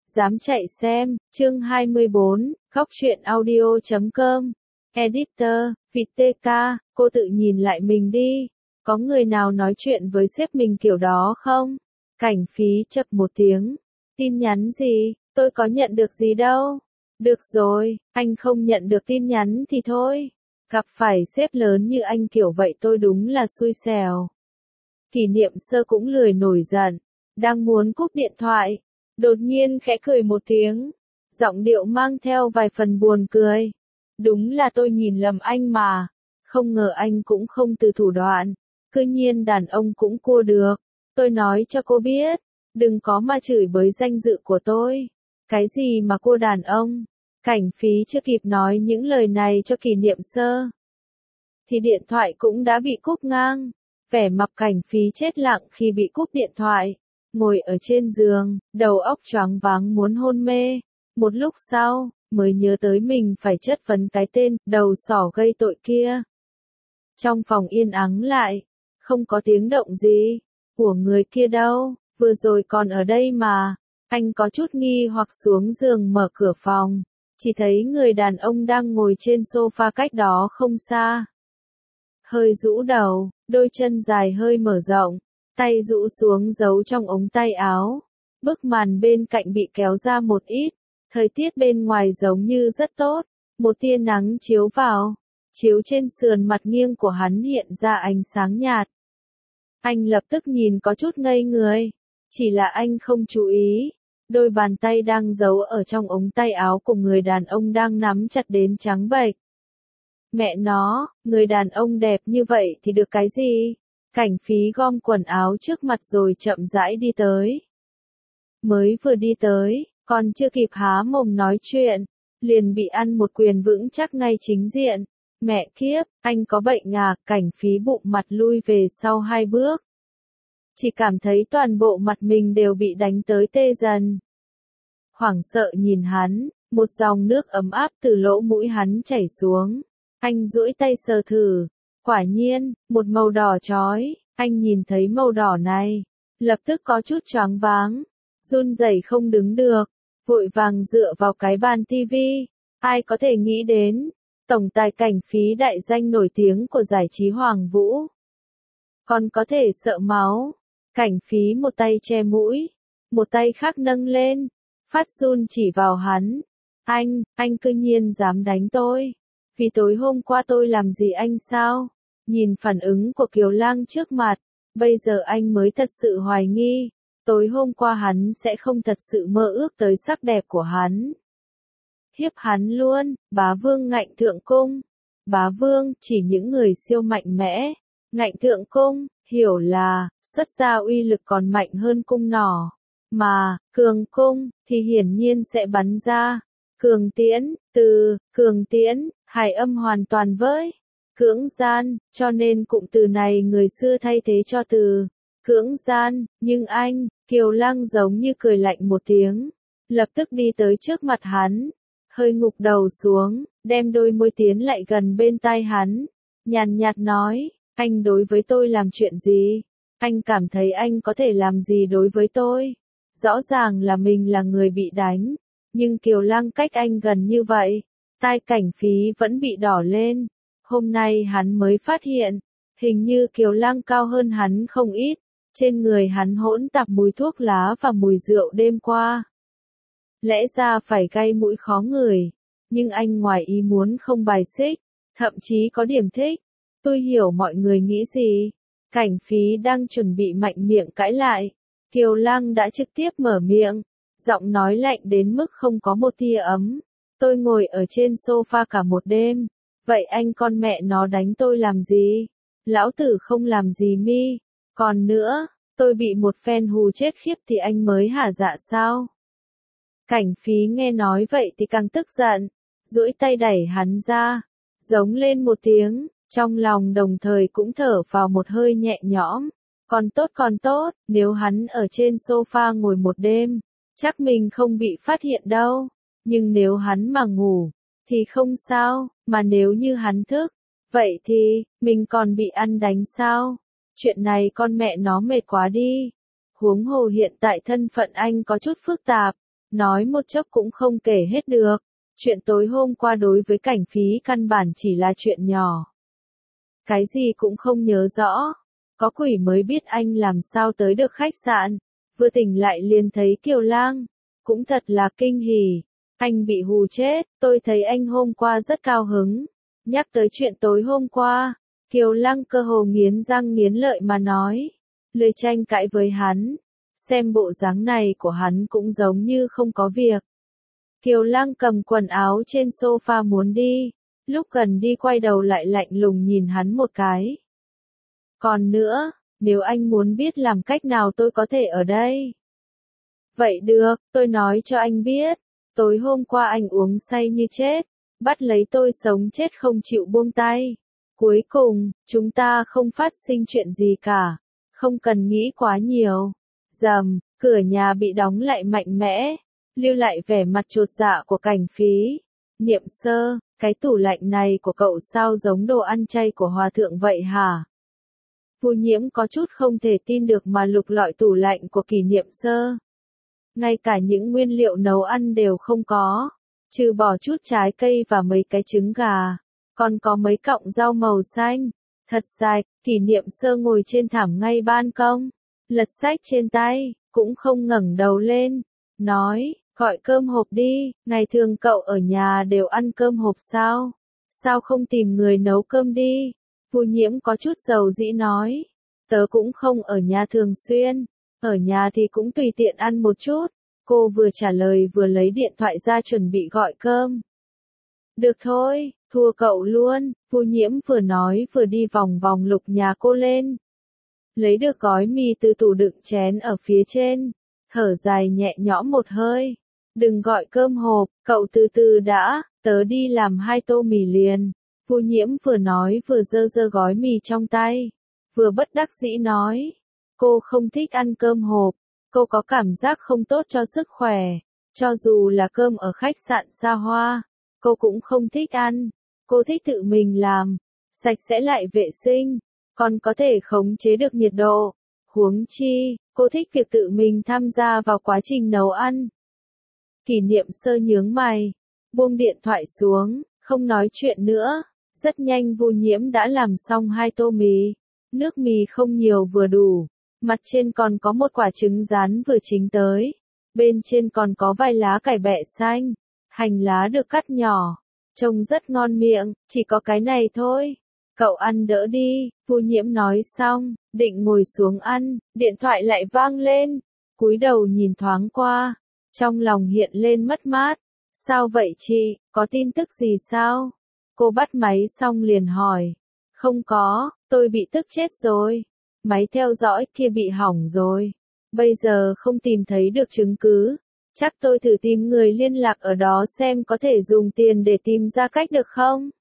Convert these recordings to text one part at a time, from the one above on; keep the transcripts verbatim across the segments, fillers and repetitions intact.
Dám chạy xem, chương hai mươi bốn, khóc chuyện audio chấm com. Editor, vê tê ca, cô tự nhìn lại mình đi. Có người nào nói chuyện với sếp mình kiểu đó không? Cảnh Phí chập một tiếng. Tin nhắn gì? Tôi có nhận được gì đâu. Được rồi, anh không nhận được tin nhắn thì thôi. Gặp phải sếp lớn như anh kiểu vậy tôi đúng là xui xẻo. Kỷ niệm sơ cũng lười nổi giận. Đang muốn cúp điện thoại. Đột nhiên khẽ cười một tiếng. Giọng điệu mang theo vài phần buồn cười. Đúng là tôi nhìn lầm anh mà. Không ngờ anh cũng không từ thủ đoạn. Cứ nhiên đàn ông cũng cua được. Tôi nói cho cô biết. Đừng có mà chửi bới danh dự của tôi. Cái gì mà cua đàn ông? Cảnh Phí chưa kịp nói những lời này cho Kỷ niệm sơ. Thì điện thoại cũng đã bị cúp ngang. Vẻ mặt Cảnh Phí chết lặng khi bị cúp điện thoại. Ngồi ở trên giường, đầu óc choáng váng muốn hôn mê. Một lúc sau, mới nhớ tới mình phải chất vấn cái tên, đầu sỏ gây tội kia. Trong phòng yên ắng lại, không có tiếng động gì. Của người kia đâu, vừa rồi còn ở đây mà. Anh có chút nghi hoặc xuống giường mở cửa phòng. Chỉ thấy người đàn ông đang ngồi trên sofa cách đó không xa. Hơi rũ đầu, đôi chân dài hơi mở rộng. Tay rũ xuống giấu trong ống tay áo. Bức màn bên cạnh bị kéo ra một ít. Thời tiết bên ngoài giống như rất tốt. Một tia nắng chiếu vào. Chiếu trên sườn mặt nghiêng của hắn hiện ra ánh sáng nhạt. Anh lập tức nhìn có chút ngây người. Chỉ là anh không chú ý. Đôi bàn tay đang giấu ở trong ống tay áo của người đàn ông đang nắm chặt đến trắng bệch. Mẹ nó, người đàn ông đẹp như vậy thì được cái gì? Cảnh Phí gom quần áo trước mặt rồi chậm rãi đi tới. Mới vừa đi tới, còn chưa kịp há mồm nói chuyện, liền bị ăn một quyền vững chắc ngay chính diện. Mẹ kiếp, anh có bệnh à? Cảnh Phí bụng mặt lui về sau hai bước. Chỉ cảm thấy toàn bộ mặt mình đều bị đánh tới tê dần. Hoảng sợ nhìn hắn, một dòng nước ấm áp từ lỗ mũi hắn chảy xuống. Anh duỗi tay sờ thử. Quả nhiên, một màu đỏ chói, anh nhìn thấy màu đỏ này, lập tức có chút choáng váng, run rẩy không đứng được, vội vàng dựa vào cái bàn tivi. Ai có thể nghĩ đến, tổng tài Cảnh Phí đại danh nổi tiếng của giải trí Hoàng Vũ. Còn có thể sợ máu. Cảnh Phí một tay che mũi, một tay khác nâng lên, phát run chỉ vào hắn. Anh, anh cư nhiên dám đánh tôi. Vì tối hôm qua tôi làm gì anh sao? Nhìn phản ứng của Kiều Lang trước mặt, bây giờ anh mới thật sự hoài nghi, tối hôm qua hắn sẽ không thật sự mơ ước tới sắc đẹp của hắn. Hiếp hắn luôn, bá vương ngạnh thượng cung. Bá vương chỉ những người siêu mạnh mẽ, ngạnh thượng cung, hiểu là, xuất ra uy lực còn mạnh hơn cung nỏ. Mà, cường cung, thì hiển nhiên sẽ bắn ra. Cường tiễn, từ, cường tiễn, hài âm hoàn toàn với cưỡng gian, cho nên cụm từ này người xưa thay thế cho từ cưỡng gian, nhưng anh, Kiều Lang giống như cười lạnh một tiếng, lập tức đi tới trước mặt hắn, hơi ngục đầu xuống, đem đôi môi tiến lại gần bên tai hắn, nhàn nhạt nói, anh đối với tôi làm chuyện gì? Anh cảm thấy anh có thể làm gì đối với tôi? Rõ ràng là mình là người bị đánh, nhưng Kiều Lang cách anh gần như vậy, tai Cảnh Phí vẫn bị đỏ lên. Hôm nay hắn mới phát hiện, hình như Kiều Lang cao hơn hắn không ít, trên người hắn hỗn tạp mùi thuốc lá và mùi rượu đêm qua. Lẽ ra phải gây mũi khó ngửi, nhưng anh ngoài ý muốn không bài xích, thậm chí có điểm thích. Tôi hiểu mọi người nghĩ gì. Cảnh Phí đang chuẩn bị mạnh miệng cãi lại, Kiều Lang đã trực tiếp mở miệng, giọng nói lạnh đến mức không có một tia ấm. Tôi ngồi ở trên sofa cả một đêm. Vậy anh con mẹ nó đánh tôi làm gì? Lão tử không làm gì mi. Còn nữa, tôi bị một phen hù chết khiếp thì anh mới hả dạ sao? Cảnh Phí nghe nói vậy thì càng tức giận, duỗi tay đẩy hắn ra, giống lên một tiếng, trong lòng đồng thời cũng thở vào một hơi nhẹ nhõm. Còn tốt còn tốt, nếu hắn ở trên sofa ngồi một đêm, chắc mình không bị phát hiện đâu. Nhưng nếu hắn mà ngủ, thì không sao, mà nếu như hắn thức, vậy thì, mình còn bị ăn đánh sao? Chuyện này con mẹ nó mệt quá đi. Huống hồ hiện tại thân phận anh có chút phức tạp, nói một chốc cũng không kể hết được. Chuyện tối hôm qua đối với Cảnh Phí căn bản chỉ là chuyện nhỏ. Cái gì cũng không nhớ rõ. Có quỷ mới biết anh làm sao tới được khách sạn. Vừa tỉnh lại liền thấy Kiều Lang. Cũng thật là kinh hỉ. Anh bị hù chết, tôi thấy anh hôm qua rất cao hứng. Nhắc tới chuyện tối hôm qua, Kiều Lang cơ hồ nghiến răng nghiến lợi mà nói. Lười tranh cãi với hắn. Xem bộ dáng này của hắn cũng giống như không có việc. Kiều Lang cầm quần áo trên sofa muốn đi. Lúc gần đi quay đầu lại lạnh lùng nhìn hắn một cái. Còn nữa, nếu anh muốn biết làm cách nào tôi có thể ở đây. Vậy được, tôi nói cho anh biết. Tối hôm qua anh uống say như chết. Bắt lấy tôi sống chết không chịu buông tay. Cuối cùng, chúng ta không phát sinh chuyện gì cả. Không cần nghĩ quá nhiều. Rầm, cửa nhà bị đóng lại mạnh mẽ. Lưu lại vẻ mặt chột dạ của Cảnh Phí. Niệm Sơ, cái tủ lạnh này của cậu sao giống đồ ăn chay của hòa thượng vậy hả? Vu Nhiễm có chút không thể tin được mà lục lọi tủ lạnh của Kỷ Niệm Sơ. Ngay cả những nguyên liệu nấu ăn đều không có, trừ bỏ chút trái cây và mấy cái trứng gà, còn có mấy cọng rau màu xanh. Thật dài, Kỷ Niệm Sơ ngồi trên thảm ngay ban công, lật sách trên tay, cũng không ngẩng đầu lên, nói, gọi cơm hộp đi, ngày thường cậu ở nhà đều ăn cơm hộp sao? Sao không tìm người nấu cơm đi? Vu Nhiễm có chút dầu dĩ nói, tớ cũng không ở nhà thường xuyên, ở nhà thì cũng tùy tiện ăn một chút. Cô vừa trả lời vừa lấy điện thoại ra chuẩn bị gọi cơm. Được thôi, thua cậu luôn, Vu Nhiễm vừa nói vừa đi vòng vòng lục nhà cô lên. Lấy được gói mì từ tủ đựng chén ở phía trên, thở dài nhẹ nhõm một hơi. Đừng gọi cơm hộp, cậu từ từ đã, tớ đi làm hai tô mì liền. Vu Nhiễm vừa nói vừa giơ giơ gói mì trong tay, vừa bất đắc dĩ nói. Cô không thích ăn cơm hộp, cô có cảm giác không tốt cho sức khỏe. Cho dù là cơm ở khách sạn xa hoa, cô cũng không thích ăn. Cô thích tự mình làm, sạch sẽ lại vệ sinh, còn có thể khống chế được nhiệt độ. Huống chi, cô thích việc tự mình tham gia vào quá trình nấu ăn. Kỷ Niệm Sơ nhướng mày, buông điện thoại xuống, không nói chuyện nữa. Rất nhanh Vu Nhiễm đã làm xong hai tô mì. Nước mì không nhiều vừa đủ. Mặt trên còn có một quả trứng rán vừa chín tới. Bên trên còn có vài lá cải bẹ xanh. Hành lá được cắt nhỏ. Trông rất ngon miệng, chỉ có cái này thôi. Cậu ăn đỡ đi, Vu Nhiễm nói xong, định ngồi xuống ăn, điện thoại lại vang lên. Cúi đầu nhìn thoáng qua, trong lòng hiện lên mất mát. Sao vậy chị, có tin tức gì sao? Cô bắt máy xong liền hỏi. Không có, tôi bị tức chết rồi. Máy theo dõi kia bị hỏng rồi. Bây giờ không tìm thấy được chứng cứ. Chắc tôi thử tìm người liên lạc ở đó xem có thể dùng tiền để tìm ra cách được không?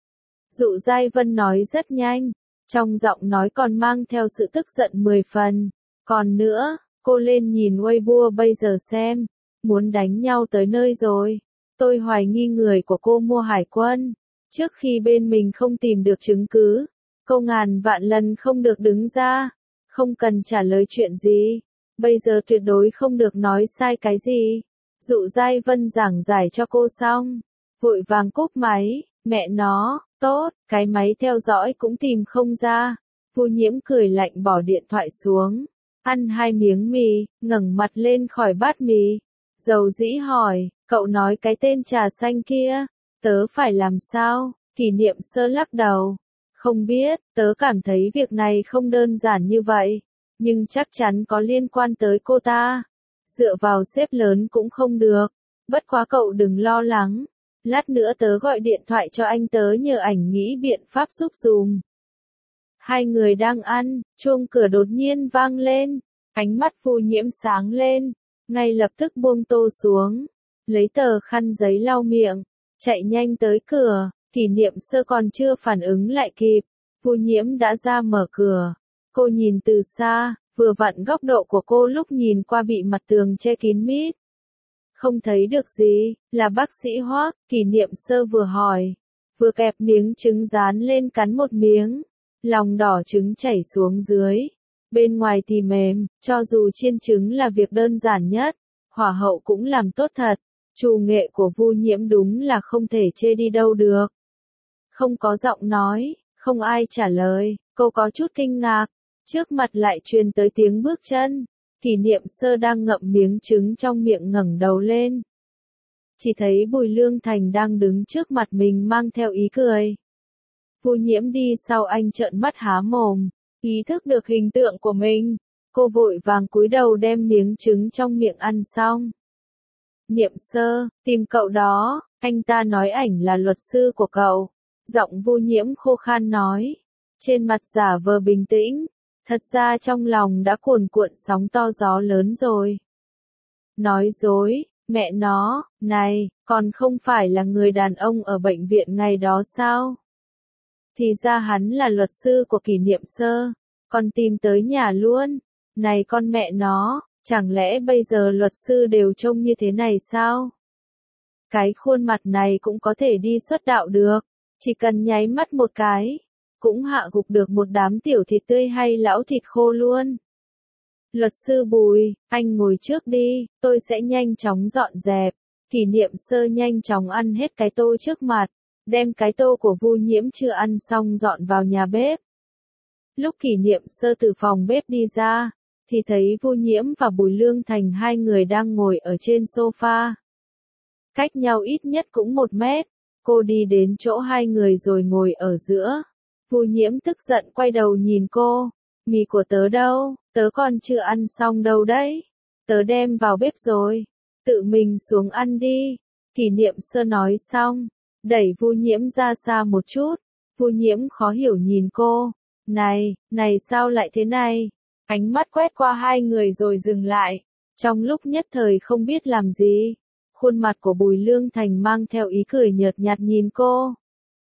Dụ Giai Vân nói rất nhanh. Trong giọng nói còn mang theo sự tức giận mười phần. Còn nữa, cô lên nhìn Weibo bây giờ xem. Muốn đánh nhau tới nơi rồi. Tôi hoài nghi người của cô mua hải quân. Trước khi bên mình không tìm được chứng cứ, cô ngàn vạn lần không được đứng ra, không cần trả lời chuyện gì, bây giờ tuyệt đối không được nói sai cái gì. Dụ Giai Vân giảng giải cho cô xong, vội vàng cúp máy, mẹ nó, tốt, cái máy theo dõi cũng tìm không ra. Vu Nhiễm cười lạnh bỏ điện thoại xuống, ăn hai miếng mì, ngẩng mặt lên khỏi bát mì, dầu dĩ hỏi, cậu nói cái tên trà xanh kia, tớ phải làm sao? Kỷ Niệm Sơ lắc đầu. Không biết, tớ cảm thấy việc này không đơn giản như vậy, nhưng chắc chắn có liên quan tới cô ta. Dựa vào sếp lớn cũng không được, bất quá cậu đừng lo lắng. Lát nữa tớ gọi điện thoại cho anh tớ nhờ ảnh nghĩ biện pháp giúp dùm. Hai người đang ăn, chuông cửa đột nhiên vang lên, ánh mắt Vu Nhiễm sáng lên, ngay lập tức buông tô xuống, lấy tờ khăn giấy lau miệng, chạy nhanh tới cửa. Kỷ Niệm Sơ còn chưa phản ứng lại kịp, Vu Nhiễm đã ra mở cửa. Cô nhìn từ xa, vừa vặn góc độ của cô lúc nhìn qua bị mặt tường che kín mít. Không thấy được gì, là bác sĩ Hoắc, Kỷ Niệm Sơ vừa hỏi, vừa kẹp miếng trứng rán lên cắn một miếng, lòng đỏ trứng chảy xuống dưới. Bên ngoài thì mềm, cho dù chiên trứng là việc đơn giản nhất, hỏa hậu cũng làm tốt thật, trù nghệ của Vu Nhiễm đúng là không thể chê đi đâu được. Không có giọng nói, không ai trả lời, cô có chút kinh ngạc, trước mặt lại truyền tới tiếng bước chân, Kỷ Niệm Sơ đang ngậm miếng trứng trong miệng ngẩng đầu lên. Chỉ thấy Bùi Lương Thành đang đứng trước mặt mình mang theo ý cười. Vu Nhiễm đi sau anh trợn mắt há mồm, ý thức được hình tượng của mình, cô vội vàng cúi đầu đem miếng trứng trong miệng ăn xong. Niệm Sơ, tìm cậu đó, anh ta nói ảnh là luật sư của cậu. Giọng Vu Nhiễm khô khan nói, trên mặt giả vờ bình tĩnh, thật ra trong lòng đã cuồn cuộn sóng to gió lớn rồi. Nói dối, mẹ nó, này, còn không phải là người đàn ông ở bệnh viện ngày đó sao? Thì ra hắn là luật sư của Kỷ Niệm Sơ, còn tìm tới nhà luôn. Này con mẹ nó, chẳng lẽ bây giờ luật sư đều trông như thế này sao? Cái khuôn mặt này cũng có thể đi xuất đạo được, chỉ cần nháy mắt một cái, cũng hạ gục được một đám tiểu thịt tươi hay lão thịt khô luôn. Luật sư Bùi, anh ngồi trước đi, tôi sẽ nhanh chóng dọn dẹp. Kỷ Niệm Sơ nhanh chóng ăn hết cái tô trước mặt, đem cái tô của Vu Nhiễm chưa ăn xong dọn vào nhà bếp. Lúc Kỷ Niệm Sơ từ phòng bếp đi ra, thì thấy Vu Nhiễm và Bùi Lương Thành hai người đang ngồi ở trên sofa. Cách nhau ít nhất cũng một mét, cô đi đến chỗ hai người rồi ngồi ở giữa. Vu Nhiễm tức giận quay đầu nhìn cô, mì của tớ đâu, tớ còn chưa ăn xong đâu đấy, tớ đem vào bếp rồi, tự mình xuống ăn đi. Kỷ Niệm Sơ nói xong, đẩy Vu Nhiễm ra xa một chút. Vu Nhiễm khó hiểu nhìn cô, này, này sao lại thế này? Ánh mắt quét qua hai người rồi dừng lại, trong lúc nhất thời không biết làm gì. Khuôn mặt của Bùi Lương Thành mang theo ý cười nhợt nhạt nhìn cô.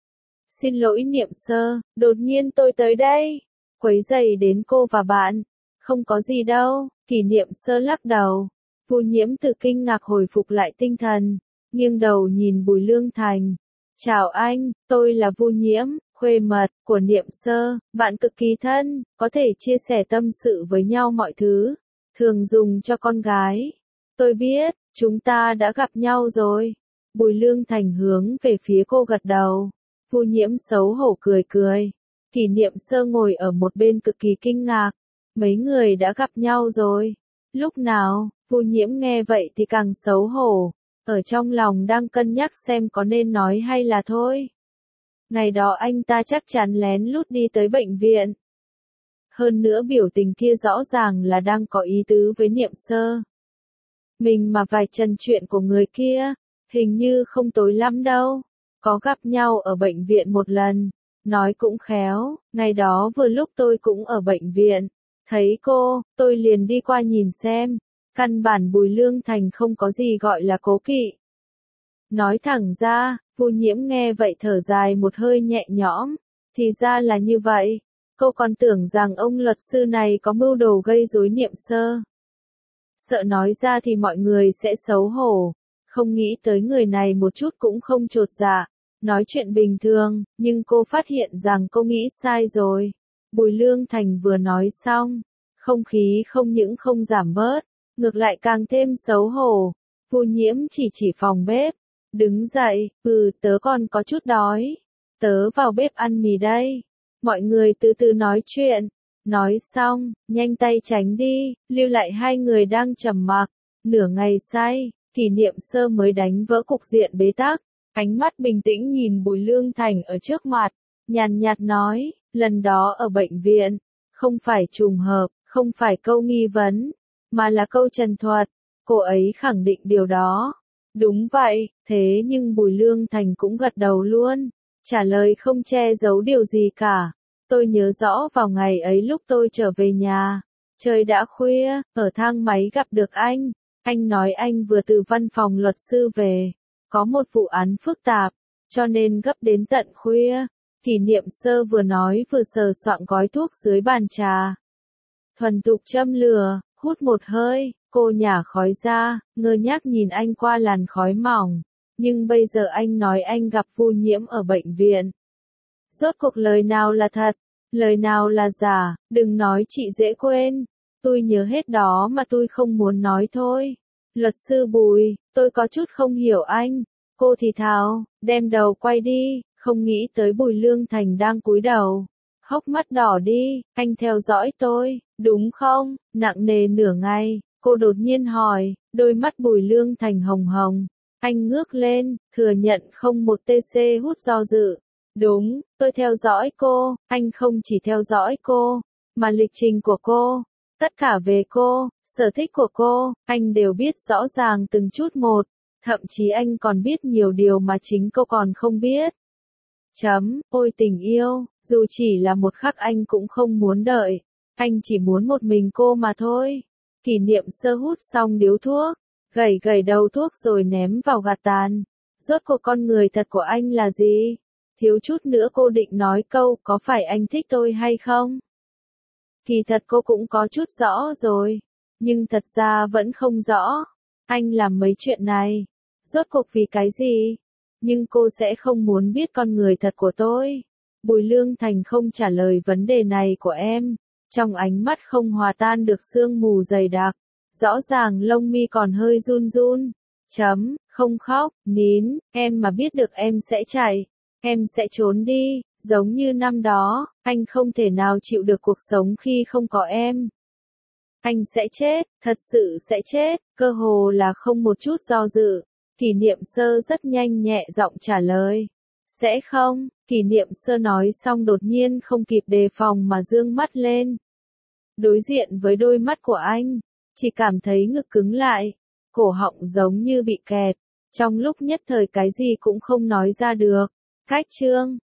Xin lỗi Niệm Sơ, đột nhiên tôi tới đây, quấy rầy đến cô và bạn. Không có gì đâu, Kỷ Niệm Sơ lắc đầu. Vu Nhiễm từ kinh ngạc hồi phục lại tinh thần, nghiêng đầu nhìn Bùi Lương Thành. Chào anh, tôi là Vu Nhiễm, khuê mật của Niệm Sơ, bạn cực kỳ thân, có thể chia sẻ tâm sự với nhau mọi thứ, thường dùng cho con gái. Tôi biết, chúng ta đã gặp nhau rồi. Bùi Lương Thành hướng về phía cô gật đầu. Vu Nhiễm xấu hổ cười cười. Kỷ Niệm Sơ ngồi ở một bên cực kỳ kinh ngạc. Mấy người đã gặp nhau rồi. Lúc nào? Vu Nhiễm nghe vậy thì càng xấu hổ. Ở trong lòng đang cân nhắc xem có nên nói hay là thôi. Ngày đó anh ta chắc chắn lén lút đi tới bệnh viện. Hơn nữa biểu tình kia rõ ràng là đang có ý tứ với Niệm Sơ. Mình mà vạch trần chuyện của người kia, hình như không tối lắm đâu. Có gặp nhau ở bệnh viện một lần, nói cũng khéo, ngày đó vừa lúc tôi cũng ở bệnh viện. Thấy cô, tôi liền đi qua nhìn xem. Căn bản Bùi Lương Thành không có gì gọi là cố kỵ. Nói thẳng ra, Vu Nhiễm nghe vậy thở dài một hơi nhẹ nhõm. Thì ra là như vậy. Cô còn tưởng rằng ông luật sư này có mưu đồ gây rối Niệm Sơ. Sợ nói ra thì mọi người sẽ xấu hổ. Không nghĩ tới người này một chút cũng không chột dạ. Nói chuyện bình thường, nhưng cô phát hiện rằng cô nghĩ sai rồi. Bùi Lương Thành vừa nói xong, không khí không những không giảm bớt, ngược lại càng thêm xấu hổ. Vu Nhiễm chỉ chỉ phòng bếp, đứng dậy, ừ tớ còn có chút đói, tớ vào bếp ăn mì đây. Mọi người từ từ nói chuyện, nói xong, nhanh tay tránh đi, lưu lại hai người đang trầm mặc. Nửa ngày say, Kỷ Niệm Sơ mới đánh vỡ cục diện bế tắc, ánh mắt bình tĩnh nhìn Bùi Lương Thành ở trước mặt, nhàn nhạt nói, lần đó ở bệnh viện, không phải trùng hợp, không phải câu nghi vấn, mà là câu trần thuật. Cô ấy khẳng định điều đó. Đúng vậy, thế nhưng Bùi Lương Thành cũng gật đầu luôn, trả lời không che giấu điều gì cả. Tôi nhớ rõ vào ngày ấy lúc tôi trở về nhà, trời đã khuya, ở thang máy gặp được anh. Anh nói anh vừa từ văn phòng luật sư về, có một vụ án phức tạp, cho nên gấp đến tận khuya. Kỷ Niệm Sơ vừa nói vừa sờ soạng gói thuốc dưới bàn trà. Thuần thục châm lửa, hút một hơi, cô nhả khói ra, ngơ ngác nhìn anh qua làn khói mỏng. Nhưng bây giờ anh nói anh gặp Vu Nhiễm ở bệnh viện. Rốt cuộc lời nào là thật, lời nào là giả, đừng nói chị dễ quên. Tôi nhớ hết đó mà tôi không muốn nói thôi. Luật sư Bùi, tôi có chút không hiểu anh. Cô thì thào, đem đầu quay đi, không nghĩ tới Bùi Lương Thành đang cúi đầu. Hốc mắt đỏ đi, anh theo dõi tôi, đúng không? Nặng nề nửa ngày, cô đột nhiên hỏi, đôi mắt Bùi Lương Thành hồng hồng. Anh ngước lên, thừa nhận không một tc hút do dự. Đúng, tôi theo dõi cô, anh không chỉ theo dõi cô, mà lịch trình của cô, tất cả về cô, sở thích của cô, anh đều biết rõ ràng từng chút một, thậm chí anh còn biết nhiều điều mà chính cô còn không biết. Chấm, ôi tình yêu, dù chỉ là một khắc anh cũng không muốn đợi, anh chỉ muốn một mình cô mà thôi. Kỷ niệm sơ hút xong điếu thuốc, gẩy gẩy đầu thuốc rồi ném vào gạt tàn. Rốt cuộc con người thật của anh là gì? Thiếu chút nữa cô định nói câu, có phải anh thích tôi hay không? Kỳ thật cô cũng có chút rõ rồi, nhưng thật ra vẫn không rõ. Anh làm mấy chuyện này, rốt cuộc vì cái gì? Nhưng cô sẽ không muốn biết con người thật của tôi. Bùi Lương Thành không trả lời vấn đề này của em, trong ánh mắt không hòa tan được sương mù dày đặc, rõ ràng lông mi còn hơi run run. Chấm, không khóc, nín, em mà biết được em sẽ chạy, em sẽ trốn đi, giống như năm đó, anh không thể nào chịu được cuộc sống khi không có em. Anh sẽ chết, thật sự sẽ chết, cơ hồ là không một chút do dự. Kỷ niệm sơ rất nhanh nhẹ giọng trả lời. Sẽ không, kỷ niệm sơ nói xong đột nhiên không kịp đề phòng mà dương mắt lên. Đối diện với đôi mắt của anh, chỉ cảm thấy ngực cứng lại, cổ họng giống như bị kẹt, trong lúc nhất thời cái gì cũng không nói ra được. Cách chương